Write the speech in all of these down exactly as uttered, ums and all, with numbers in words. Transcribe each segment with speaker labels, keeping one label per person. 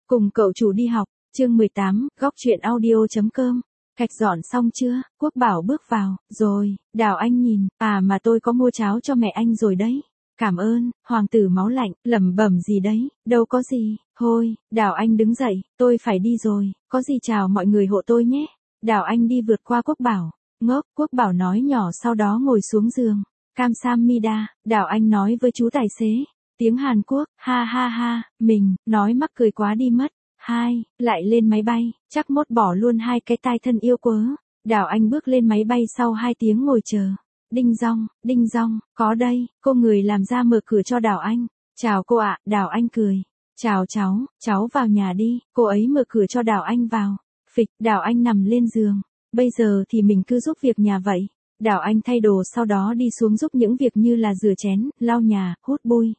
Speaker 1: Cùng cậu chủ đi học, chương mười tám, góc chuyện audio.com. Gạch dọn xong chưa? Quốc Bảo bước vào, rồi, Đào Anh nhìn, à mà tôi có mua cháo cho mẹ anh rồi đấy. Cảm ơn, hoàng tử máu lạnh, lẩm bẩm gì đấy, đâu có gì, thôi, Đào Anh đứng dậy, tôi phải đi rồi, có gì chào mọi người hộ tôi nhé. Đào Anh đi vượt qua Quốc Bảo, ngốc, Quốc Bảo nói nhỏ sau đó ngồi xuống giường. Kamsahamnida, Đào Anh nói với chú tài xế. Tiếng Hàn Quốc, ha ha ha, mình, nói mắc cười quá đi mất. Hai, lại lên máy bay, chắc mốt bỏ luôn hai cái tai thân yêu quớ. Đào Anh bước lên máy bay sau hai tiếng ngồi chờ. Đinh dong, đinh dong, có đây, cô người làm ra mở cửa cho Đào Anh. Chào cô ạ, Đào Anh cười. Chào cháu, cháu vào nhà đi, cô ấy mở cửa cho Đào Anh vào. Phịch, Đào Anh nằm lên giường. Bây giờ thì mình cứ giúp việc nhà vậy. Đào Anh thay đồ sau đó đi xuống giúp những việc như là rửa chén, lau nhà, hút bụi.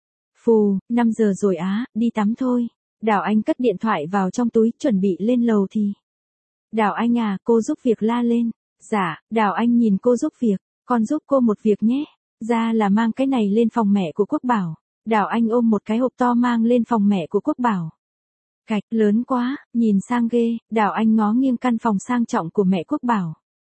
Speaker 1: Phù, năm giờ rồi á, đi tắm thôi. Đào Anh cất điện thoại vào trong túi, chuẩn bị lên lầu thì. Đào Anh à, cô giúp việc la lên. Dạ, Đào Anh nhìn cô giúp việc, con giúp cô một việc nhé. Ra là mang cái này lên phòng mẹ của Quốc Bảo. Đào Anh ôm một cái hộp to mang lên phòng mẹ của Quốc Bảo. Cạch, lớn quá, nhìn sang ghê, Đào Anh ngó nghiêng căn phòng sang trọng của mẹ Quốc Bảo.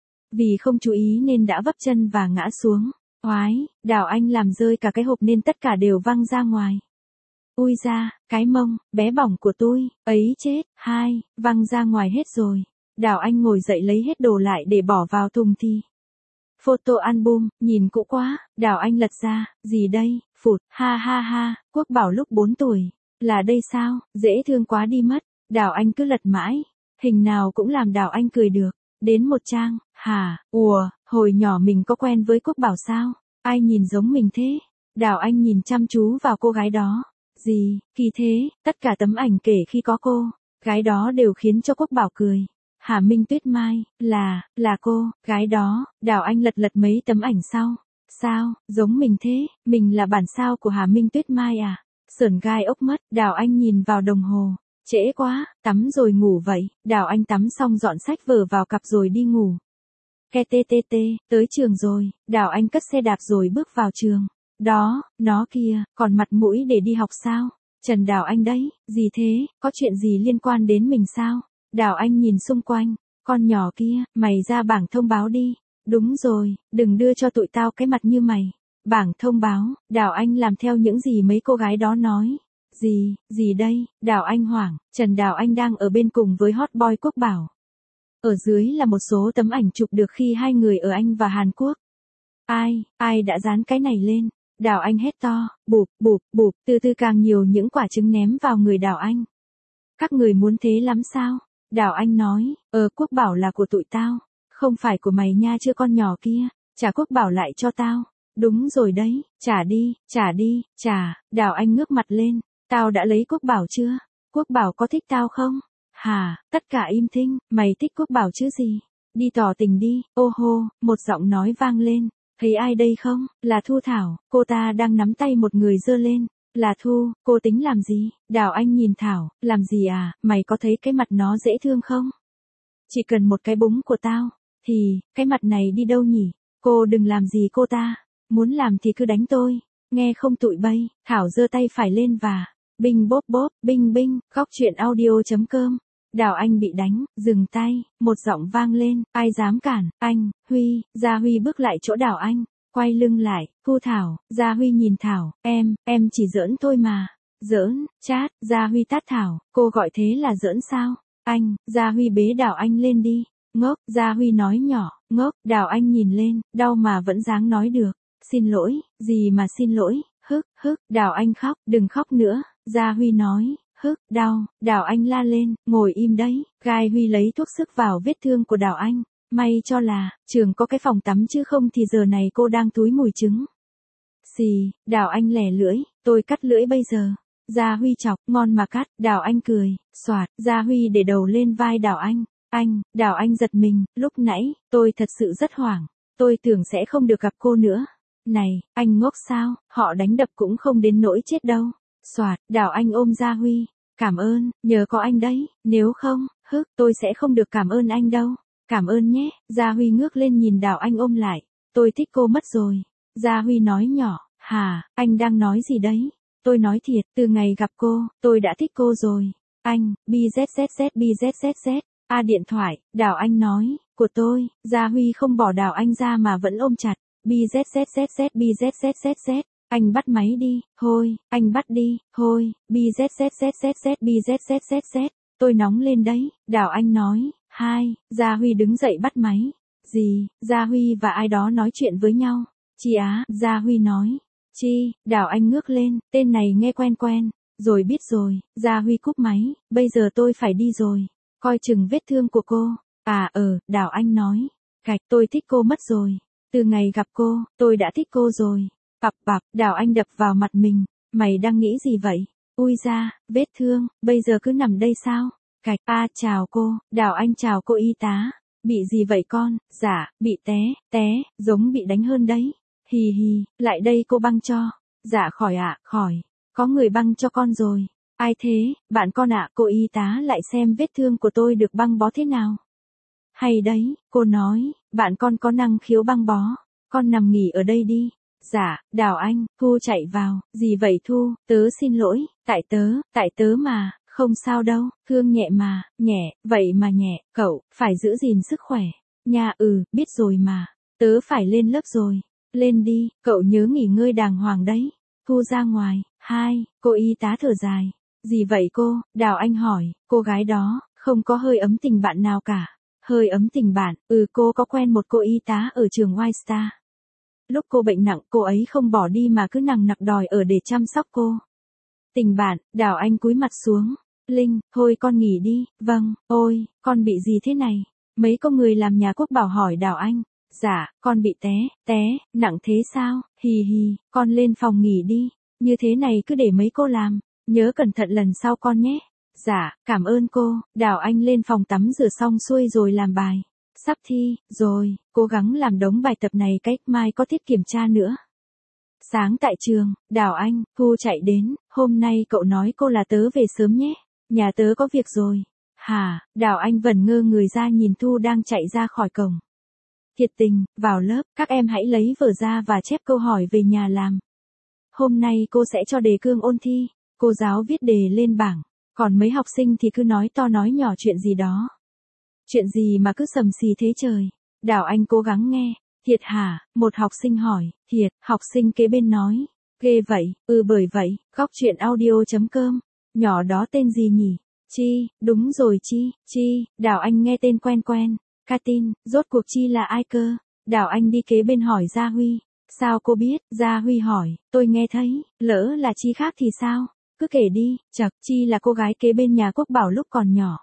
Speaker 1: Vì không chú ý nên đã vấp chân và ngã xuống. Oái, Đào Anh làm rơi cả cái hộp nên tất cả đều văng ra ngoài. Ui da, cái mông, bé bỏng của tôi, ấy chết, hai, văng ra ngoài hết rồi. Đào Anh ngồi dậy lấy hết đồ lại để bỏ vào thùng thì. Photo album, nhìn cũ quá, Đào Anh lật ra, gì đây, phụt, ha ha ha, Quốc Bảo lúc bốn tuổi. Là đây sao, dễ thương quá đi mất. Đào Anh cứ lật mãi, hình nào cũng làm Đào Anh cười được. Đến một trang, hả, ùa, hồi nhỏ mình có quen với Quốc Bảo sao? Ai nhìn giống mình thế? Đào Anh nhìn chăm chú vào cô gái đó. Gì, kỳ thế, tất cả tấm ảnh kể khi có cô, gái đó đều khiến cho Quốc Bảo cười. Hà Minh Tuyết Mai, là, là cô, gái đó, Đào Anh lật lật mấy tấm ảnh sau. Sao, giống mình thế, mình là bản sao của Hà Minh Tuyết Mai à? Sởn gai ốc mất, Đào Anh nhìn vào đồng hồ. Trễ quá, tắm rồi ngủ vậy. Đào Anh tắm xong dọn sách vở vào cặp rồi đi ngủ. Ke tê tê tê, tới trường rồi, Đào Anh cất xe đạp rồi bước vào trường. Đó, nó kia, còn mặt mũi để đi học sao? Trần Đào Anh đấy, gì thế, có chuyện gì liên quan đến mình sao? Đào Anh nhìn xung quanh, con nhỏ kia, mày ra bảng thông báo đi. Đúng rồi, đừng đưa cho tụi tao cái mặt như mày. Bảng thông báo, Đào Anh làm theo những gì mấy cô gái đó nói. Gì, gì đây, Đào Anh hoảng, Trần Đào Anh đang ở bên cùng với hot boy Quốc Bảo. Ở dưới là một số tấm ảnh chụp được khi hai người ở Anh và Hàn Quốc. Ai, ai đã dán cái này lên? Đào Anh hét to, bụp, bụp, bụp, từ từ càng nhiều những quả trứng ném vào người Đào Anh. Các người muốn thế lắm sao? Đào Anh nói, ờ Quốc Bảo là của tụi tao, không phải của mày nha chưa con nhỏ kia, trả Quốc Bảo lại cho tao. Đúng rồi đấy, trả đi, trả đi, trả, Đào Anh ngước mặt lên, tao đã lấy Quốc Bảo chưa? Quốc Bảo có thích tao không? Hà, tất cả im thinh, mày thích Quốc Bảo chứ gì? Đi tỏ tình đi, ô hô, một giọng nói vang lên. Thấy ai đây không? Là Thu Thảo, cô ta đang nắm tay một người giơ lên. Là Thu, cô tính làm gì? Đào Anh nhìn Thảo, làm gì à, mày có thấy cái mặt nó dễ thương không? Chỉ cần một cái búng của tao, thì, cái mặt này đi đâu nhỉ? Cô đừng làm gì cô ta, muốn làm thì cứ đánh tôi, nghe không tụi bay, Thảo giơ tay phải lên và, binh bốp bốp, binh binh, góc chuyện audio.com. Đào Anh bị đánh, dừng tay, một giọng vang lên, ai dám cản, anh, Huy, Gia Huy bước lại chỗ Đào Anh, quay lưng lại, Thu Thảo, Gia Huy nhìn Thảo, em, em chỉ giỡn thôi mà, giỡn, chát, Gia Huy tát Thảo, cô gọi thế là giỡn sao, anh, Gia Huy bế Đào Anh lên đi, ngốc, Gia Huy nói nhỏ, ngốc, Đào Anh nhìn lên, đau mà vẫn dáng nói được, xin lỗi, gì mà xin lỗi, hức, hức, Đào Anh khóc, đừng khóc nữa, Gia Huy nói. Hức, đau, Đào Anh la lên, ngồi im đấy, gai Huy lấy thuốc sức vào vết thương của Đào Anh, may cho là, trường có cái phòng tắm chứ không thì giờ này cô đang túi mùi trứng. Xì, Đào Anh lẻ lưỡi, tôi cắt lưỡi bây giờ. Gia Huy chọc, ngon mà cắt, Đào Anh cười, xoạt, Gia Huy để đầu lên vai Đào Anh, anh, Đào Anh giật mình, lúc nãy, tôi thật sự rất hoảng, tôi tưởng sẽ không được gặp cô nữa. Này, anh ngốc sao, họ đánh đập cũng không đến nỗi chết đâu. Soạt, Đào Anh ôm Gia Huy, cảm ơn, nhờ có anh đấy, nếu không, hức, tôi sẽ không được cảm ơn anh đâu. Cảm ơn nhé, Gia Huy ngước lên nhìn Đào Anh ôm lại, tôi thích cô mất rồi. Gia Huy nói nhỏ, hà, anh đang nói gì đấy? Tôi nói thiệt, từ ngày gặp cô, tôi đã thích cô rồi. Anh, bzzz bzzz, a điện thoại, Đào Anh nói, của tôi, Gia Huy không bỏ Đào Anh ra mà vẫn ôm chặt, bzzz bzzz, anh bắt máy đi, thôi, anh bắt đi, thôi, bzzz bzzz, tôi nóng lên đấy, Đào Anh nói, hai, Gia Huy đứng dậy bắt máy, gì, Gia Huy và ai đó nói chuyện với nhau, Chi á, Gia Huy nói, Chi, Đào Anh ngước lên, tên này nghe quen quen, rồi biết rồi, Gia Huy cúp máy, bây giờ tôi phải đi rồi, coi chừng vết thương của cô, à ờ, Đào Anh nói, cạch, tôi thích cô mất rồi, từ ngày gặp cô, tôi đã thích cô rồi, bập bập, Đào Anh đập vào mặt mình, mày đang nghĩ gì vậy, ui ra, vết thương, bây giờ cứ nằm đây sao, cạch, a chào cô, Đào Anh chào cô y tá, bị gì vậy con, dạ, bị té, té, giống bị đánh hơn đấy, hì hì, lại đây cô băng cho, dạ khỏi ạ, khỏi, có người băng cho con rồi, ai thế, bạn con ạ, cô y tá lại xem vết thương của tôi được băng bó thế nào. Hay đấy, cô nói, bạn con có năng khiếu băng bó, con nằm nghỉ ở đây đi. Dạ, Đào Anh, Thu chạy vào, gì vậy Thu, tớ xin lỗi, tại tớ, tại tớ mà, không sao đâu, thương nhẹ mà, nhẹ, vậy mà nhẹ, cậu, phải giữ gìn sức khỏe. Nha ừ, biết rồi mà, tớ phải lên lớp rồi, lên đi, cậu nhớ nghỉ ngơi đàng hoàng đấy. Thu ra ngoài, hai, cô y tá thở dài. Gì vậy cô, Đào Anh hỏi, cô gái đó, không có hơi ấm tình bạn nào cả. Hơi ấm tình bạn, ừ cô có quen một cô y tá ở trường White Star. Lúc cô bệnh nặng, cô ấy không bỏ đi mà cứ nằng nặc đòi ở để chăm sóc cô. Tình bạn, Đào Anh cúi mặt xuống. Linh, thôi con nghỉ đi, vâng, ôi, con bị gì thế này? Mấy cô người làm nhà Quốc Bảo hỏi Đào Anh. Dạ, con bị té, té, nặng thế sao? Hì hì, con lên phòng nghỉ đi, như thế này cứ để mấy cô làm, nhớ cẩn thận lần sau con nhé. Dạ, cảm ơn cô, Đào Anh lên phòng tắm rửa xong xuôi rồi làm bài. Sắp thi, rồi, cố gắng làm đống bài tập này cách mai có tiết kiểm tra nữa. Sáng tại trường, Đào Anh, Thu chạy đến, hôm nay cậu nói cô là tớ về sớm nhé, nhà tớ có việc rồi. Hả, Đào Anh vẩn ngơ người ra nhìn Thu đang chạy ra khỏi cổng. Thiệt tình, vào lớp, các em hãy lấy vở ra và chép câu hỏi về nhà làm. Hôm nay cô sẽ cho đề cương ôn thi, cô giáo viết đề lên bảng, còn mấy học sinh thì cứ nói to nói nhỏ chuyện gì đó. Chuyện gì mà cứ sầm xì thế trời? Đào Anh cố gắng nghe. Thiệt hả? Một học sinh hỏi. Thiệt, học sinh kế bên nói. Ghê vậy, ừ bởi vậy, góc chuyện audio chấm com. Nhỏ đó tên gì nhỉ? Chi, đúng rồi Chi, Chi, Đào Anh nghe tên quen quen. Katin, rốt cuộc Chi là ai cơ? Đào Anh đi kế bên hỏi Gia Huy. Sao cô biết? Gia Huy hỏi, tôi nghe thấy, lỡ là Chi khác thì sao? Cứ kể đi, chật, Chi là cô gái kế bên nhà Quốc Bảo lúc còn nhỏ.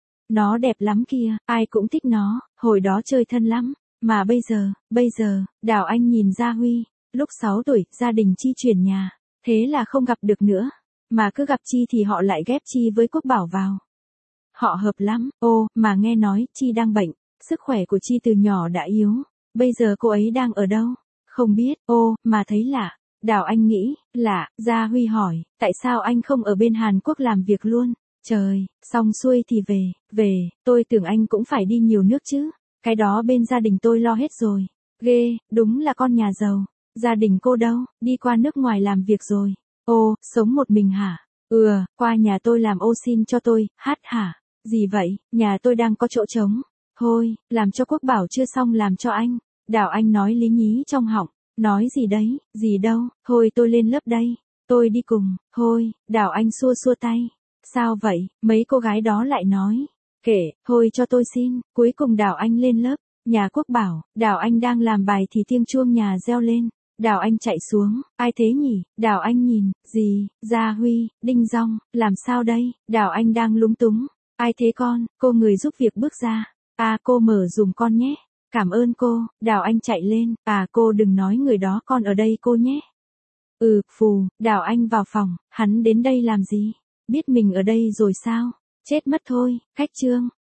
Speaker 1: Nó đẹp lắm kia, ai cũng thích nó, hồi đó chơi thân lắm, mà bây giờ, bây giờ, Đào Anh nhìn Gia Huy, lúc sáu tuổi, gia đình Chi chuyển nhà, thế là không gặp được nữa, mà cứ gặp Chi thì họ lại ghép Chi với Quốc Bảo vào. Họ hợp lắm, ô, mà nghe nói Chi đang bệnh, sức khỏe của Chi từ nhỏ đã yếu, bây giờ cô ấy đang ở đâu? Không biết, ô, mà thấy lạ, Đào Anh nghĩ, lạ, Gia Huy hỏi, tại sao anh không ở bên Hàn Quốc làm việc luôn? Trời, xong xuôi thì về, về, tôi tưởng anh cũng phải đi nhiều nước chứ, cái đó bên gia đình tôi lo hết rồi, ghê, đúng là con nhà giàu, gia đình cô đâu, đi qua nước ngoài làm việc rồi, ô, sống một mình hả, ừ, qua nhà tôi làm ô xin cho tôi, hát hả, gì vậy, nhà tôi đang có chỗ trống, thôi, làm cho Quốc Bảo chưa xong làm cho anh, Đào Anh nói lý nhí trong họng, nói gì đấy, gì đâu, thôi tôi lên lớp đây, tôi đi cùng, thôi, Đào Anh xua xua tay. Sao vậy, mấy cô gái đó lại nói. Kể, thôi cho tôi xin, cuối cùng Đào Anh lên lớp, nhà Quốc Bảo, Đào Anh đang làm bài thì tiếng chuông nhà reo lên. Đào Anh chạy xuống, ai thế nhỉ, Đào Anh nhìn, gì, Gia Huy, Đinh Dong, làm sao đây, Đào Anh đang lúng túng. Ai thế con, cô người giúp việc bước ra. À cô mở dùm con nhé. Cảm ơn cô, Đào Anh chạy lên, à cô đừng nói người đó con ở đây cô nhé. Ừ, phù, Đào Anh vào phòng, hắn đến đây làm gì? Biết mình ở đây rồi sao? Chết mất thôi, khách trương.